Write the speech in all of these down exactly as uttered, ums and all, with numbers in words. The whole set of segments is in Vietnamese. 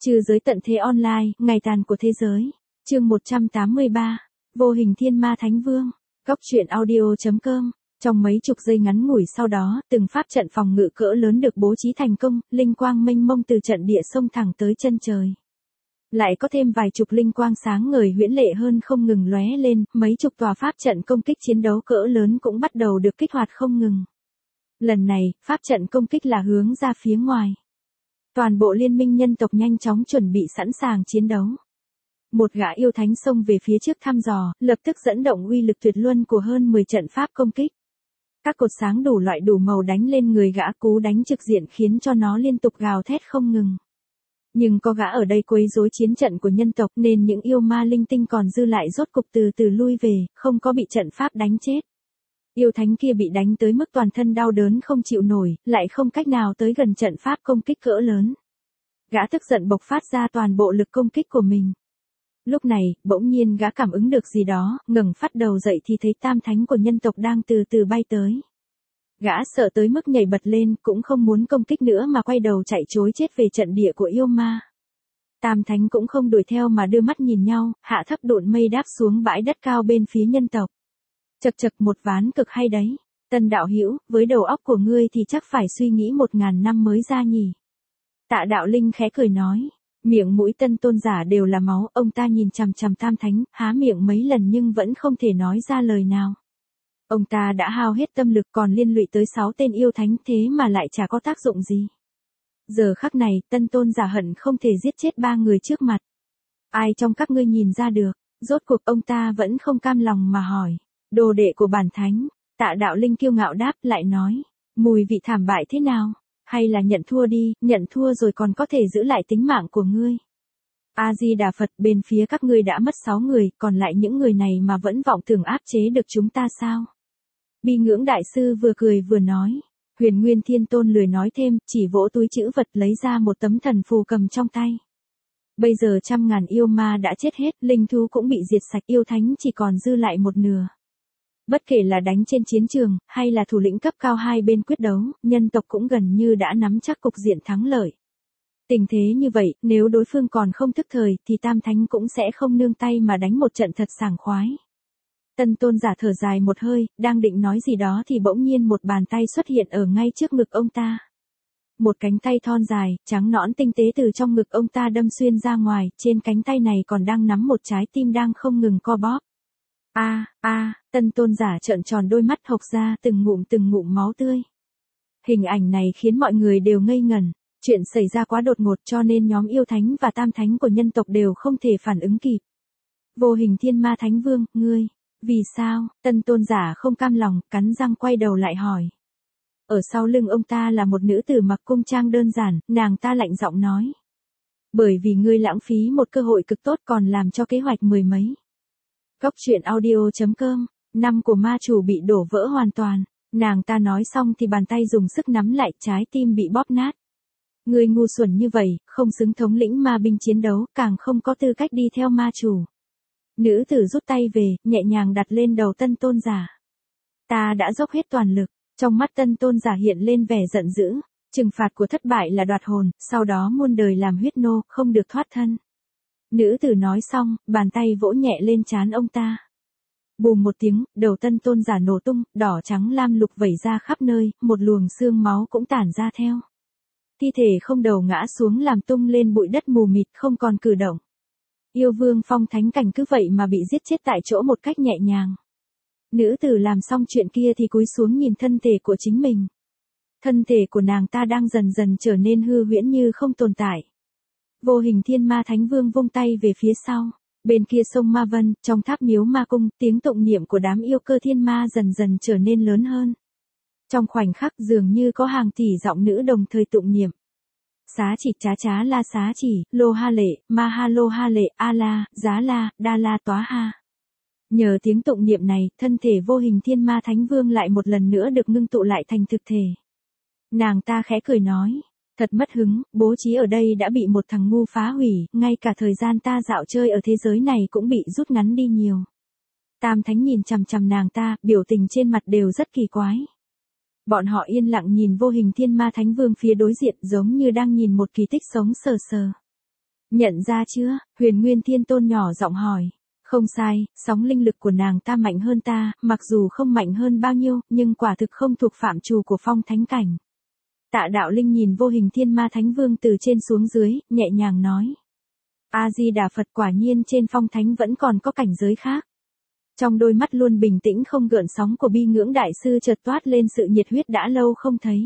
Trừ giới tận thế online, ngày tàn của thế giới. Chương một trăm tám mươi ba. Vô hình thiên ma thánh vương. Góc truyện audio.com. Trong mấy chục giây ngắn ngủi sau đó, từng pháp trận phòng ngự cỡ lớn được bố trí thành công, linh quang mênh mông từ trận địa xông thẳng tới chân trời. Lại có thêm vài chục linh quang sáng ngời huyễn lệ hơn không ngừng lóe lên, mấy chục tòa pháp trận công kích chiến đấu cỡ lớn cũng bắt đầu được kích hoạt không ngừng. Lần này, pháp trận công kích là hướng ra phía ngoài. Toàn bộ liên minh nhân tộc nhanh chóng chuẩn bị sẵn sàng chiến đấu. Một gã yêu thánh xông về phía trước thăm dò, lập tức dẫn động uy lực tuyệt luân của hơn mười trận pháp công kích. Các cột sáng đủ loại đủ màu đánh lên người gã, cú đánh trực diện khiến cho nó liên tục gào thét không ngừng. Nhưng có gã ở đây quấy rối chiến trận của nhân tộc nên những yêu ma linh tinh còn dư lại rốt cục từ từ lui về, không có bị trận pháp đánh chết. Yêu thánh kia bị đánh tới mức toàn thân đau đớn không chịu nổi, lại không cách nào tới gần trận pháp công kích cỡ lớn. Gã tức giận bộc phát ra toàn bộ lực công kích của mình. Lúc này, bỗng nhiên gã cảm ứng được gì đó, ngẩng phát đầu dậy thì thấy tam thánh của nhân tộc đang từ từ bay tới. Gã sợ tới mức nhảy bật lên, cũng không muốn công kích nữa mà quay đầu chạy trối chết về trận địa của yêu ma. Tam thánh cũng không đuổi theo mà đưa mắt nhìn nhau, hạ thấp độn mây đáp xuống bãi đất cao bên phía nhân tộc. Chật chật, một ván cực hay đấy. Tân đạo hữu, với đầu óc của ngươi thì chắc phải suy nghĩ một ngàn năm mới ra nhỉ. Tạ đạo linh khẽ cười nói. Miệng mũi Tân tôn giả đều là máu, ông ta nhìn chằm chằm tam thánh, há miệng mấy lần nhưng vẫn không thể nói ra lời nào. Ông ta đã hao hết tâm lực còn liên lụy tới sáu tên yêu thánh thế mà lại chả có tác dụng gì. Giờ khắc này, Tân tôn giả hận không thể giết chết ba người trước mặt. Ai trong các ngươi nhìn ra được, rốt cuộc ông ta vẫn không cam lòng mà hỏi. Đồ đệ của bản thánh, Tạ đạo linh kiêu ngạo đáp lại nói. Mùi vị thảm bại thế nào? Hay là nhận thua đi, nhận thua rồi còn có thể giữ lại tính mạng của ngươi. A-di-đà Phật, bên phía các ngươi đã mất sáu người, còn lại những người này mà vẫn vọng tưởng áp chế được chúng ta sao? Bi ngưỡng đại sư vừa cười vừa nói. Huyền Nguyên Thiên Tôn lười nói thêm, chỉ vỗ túi trữ vật lấy ra một tấm thần phù cầm trong tay. Bây giờ trăm ngàn yêu ma đã chết hết, linh thú cũng bị diệt sạch, yêu thánh chỉ còn dư lại một nửa. Bất kể là đánh trên chiến trường, hay là thủ lĩnh cấp cao hai bên quyết đấu, nhân tộc cũng gần như đã nắm chắc cục diện thắng lợi. Tình thế như vậy, nếu đối phương còn không thức thời, thì tam thánh cũng sẽ không nương tay mà đánh một trận thật sảng khoái. Tân tôn giả thở dài một hơi, đang định nói gì đó thì bỗng nhiên một bàn tay xuất hiện ở ngay trước ngực ông ta. Một cánh tay thon dài, trắng nõn tinh tế từ trong ngực ông ta đâm xuyên ra ngoài, trên cánh tay này còn đang nắm một trái tim đang không ngừng co bóp. A, a, Tân tôn giả trợn tròn đôi mắt hộc ra từng ngụm từng ngụm máu tươi. Hình ảnh này khiến mọi người đều ngây ngẩn, chuyện xảy ra quá đột ngột cho nên nhóm yêu thánh và tam thánh của nhân tộc đều không thể phản ứng kịp. Vô hình thiên ma thánh vương, ngươi, vì sao? Tân tôn giả không cam lòng, cắn răng quay đầu lại hỏi. Ở sau lưng ông ta là một nữ tử mặc cung trang đơn giản, nàng ta lạnh giọng nói. Bởi vì ngươi lãng phí một cơ hội cực tốt còn làm cho kế hoạch mười mấy. Góc truyện audio.com, năm của ma chủ bị đổ vỡ hoàn toàn, nàng ta nói xong thì bàn tay dùng sức nắm lại, trái tim bị bóp nát. Ngươi ngu xuẩn như vậy, không xứng thống lĩnh ma binh chiến đấu, càng không có tư cách đi theo ma chủ. Nữ tử rút tay về, nhẹ nhàng đặt lên đầu tân tôn giả. Ta đã dốc hết toàn lực, trong mắt tân tôn giả hiện lên vẻ giận dữ, trừng phạt của thất bại là đoạt hồn, sau đó muôn đời làm huyết nô, không được thoát thân. Nữ tử nói xong, bàn tay vỗ nhẹ lên trán ông ta. Bùm một tiếng, đầu tân tôn giả nổ tung, đỏ trắng lam lục vẩy ra khắp nơi, một luồng xương máu cũng tản ra theo. Thi thể không đầu ngã xuống làm tung lên bụi đất mù mịt không còn cử động. Yêu vương phong thánh cảnh cứ vậy mà bị giết chết tại chỗ một cách nhẹ nhàng. Nữ tử làm xong chuyện kia thì cúi xuống nhìn thân thể của chính mình. Thân thể của nàng ta đang dần dần trở nên hư huyễn như không tồn tại. Vô hình thiên ma thánh vương vung tay về phía sau. Bên kia sông Ma Vân, trong tháp miếu ma cung, tiếng tụng niệm của đám yêu cơ thiên ma dần dần trở nên lớn hơn. Trong khoảnh khắc dường như có hàng tỷ giọng nữ đồng thời tụng niệm. Xá chỉ chá chá la xá chỉ, lô ha lệ, ma ha lô ha lệ, a la, giá la, đa la tóa ha. Nhờ tiếng tụng niệm này, thân thể vô hình thiên ma thánh vương lại một lần nữa được ngưng tụ lại thành thực thể. Nàng ta khẽ cười nói. Thật mất hứng, bố trí ở đây đã bị một thằng ngu phá hủy, ngay cả thời gian ta dạo chơi ở thế giới này cũng bị rút ngắn đi nhiều. Tam thánh nhìn chằm chằm nàng ta, biểu tình trên mặt đều rất kỳ quái. Bọn họ yên lặng nhìn vô hình thiên ma thánh vương phía đối diện giống như đang nhìn một kỳ tích sống sờ sờ. Nhận ra chưa? Huyền Nguyên Thiên Tôn nhỏ giọng hỏi. Không sai, sóng linh lực của nàng ta mạnh hơn ta, mặc dù không mạnh hơn bao nhiêu, nhưng quả thực không thuộc phạm trù của phong thánh cảnh. Tạ Đạo Linh nhìn Vô Hình Thiên Ma Thánh Vương từ trên xuống dưới, nhẹ nhàng nói. A-di-đà Phật, quả nhiên trên phong thánh vẫn còn có cảnh giới khác. Trong đôi mắt luôn bình tĩnh không gợn sóng của bi ngưỡng đại sư chợt toát lên sự nhiệt huyết đã lâu không thấy.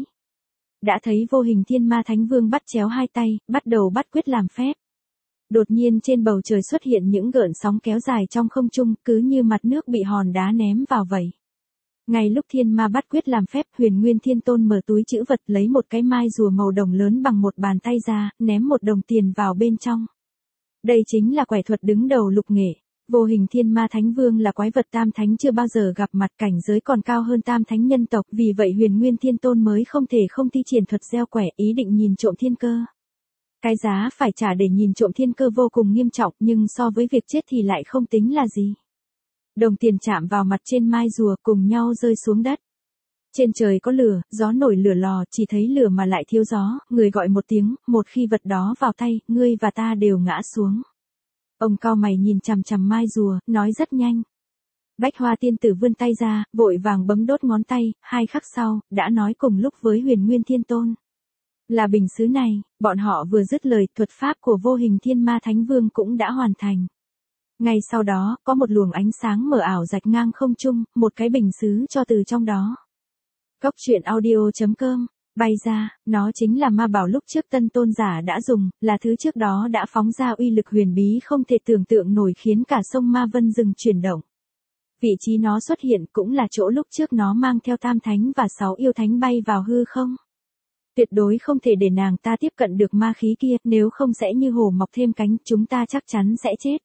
Đã thấy Vô Hình Thiên Ma Thánh Vương bắt chéo hai tay, bắt đầu bắt quyết làm phép. Đột nhiên trên bầu trời xuất hiện những gợn sóng kéo dài trong không trung, cứ như mặt nước bị hòn đá ném vào vậy. Ngay lúc Thiên Ma bắt quyết làm phép, Huyền Nguyên Thiên Tôn mở túi trữ vật lấy một cái mai rùa màu đồng lớn bằng một bàn tay ra, ném một đồng tiền vào bên trong. Đây chính là quẻ thuật đứng đầu lục nghệ. Vô Hình Thiên Ma Thánh Vương là quái vật tam thánh chưa bao giờ gặp mặt, cảnh giới còn cao hơn tam thánh nhân tộc, vì vậy Huyền Nguyên Thiên Tôn mới không thể không thi triển thuật gieo quẻ, ý định nhìn trộm thiên cơ. Cái giá phải trả để nhìn trộm thiên cơ vô cùng nghiêm trọng, nhưng so với việc chết thì lại không tính là gì. Đồng tiền chạm vào mặt trên mai rùa cùng nhau rơi xuống đất. Trên trời có lửa, gió nổi lửa lò, chỉ thấy lửa mà lại thiếu gió, người gọi một tiếng, một khi vật đó vào tay, ngươi và ta đều ngã xuống. Ông cau mày nhìn chằm chằm mai rùa, nói rất nhanh. Bách Hoa Tiên Tử vươn tay ra, vội vàng bấm đốt ngón tay, hai khắc sau, đã nói cùng lúc với Huyền Nguyên Thiên Tôn. Là bình sứ này, bọn họ vừa dứt lời, thuật pháp của Vô Hình Thiên Ma Thánh Vương cũng đã hoàn thành. Ngay sau đó, có một luồng ánh sáng mờ ảo rạch ngang không trung, một cái bình sứ cho từ trong đó. Cốc truyện audio chấm com, bay ra, nó chính là ma bảo lúc trước Tân Tôn giả đã dùng, là thứ trước đó đã phóng ra uy lực huyền bí không thể tưởng tượng nổi khiến cả sông Ma Vân rừng chuyển động. Vị trí nó xuất hiện cũng là chỗ lúc trước nó mang theo tam thánh và sáu yêu thánh bay vào hư không. Tuyệt đối không thể để nàng ta tiếp cận được ma khí kia, nếu không sẽ như hổ mọc thêm cánh, chúng ta chắc chắn sẽ chết.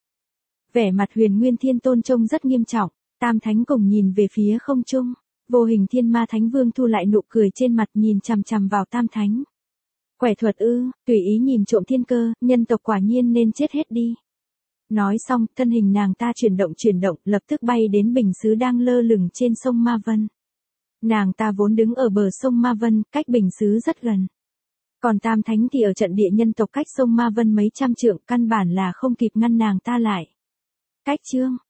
Vẻ mặt Huyền Nguyên Thiên Tôn trông rất nghiêm trọng, tam thánh cùng nhìn về phía không trung. Vô Hình Thiên Ma Thánh Vương thu lại nụ cười trên mặt nhìn chằm chằm vào tam thánh. Quẻ thuật ư, tùy ý nhìn trộm thiên cơ, nhân tộc quả nhiên nên chết hết đi. Nói xong, thân hình nàng ta chuyển động chuyển động, lập tức bay đến bình sứ đang lơ lửng trên sông Ma Vân. Nàng ta vốn đứng ở bờ sông Ma Vân, cách bình sứ rất gần. Còn tam thánh thì ở trận địa nhân tộc cách sông Ma Vân mấy trăm trượng, căn bản là không kịp ngăn nàng ta lại. Cách chương,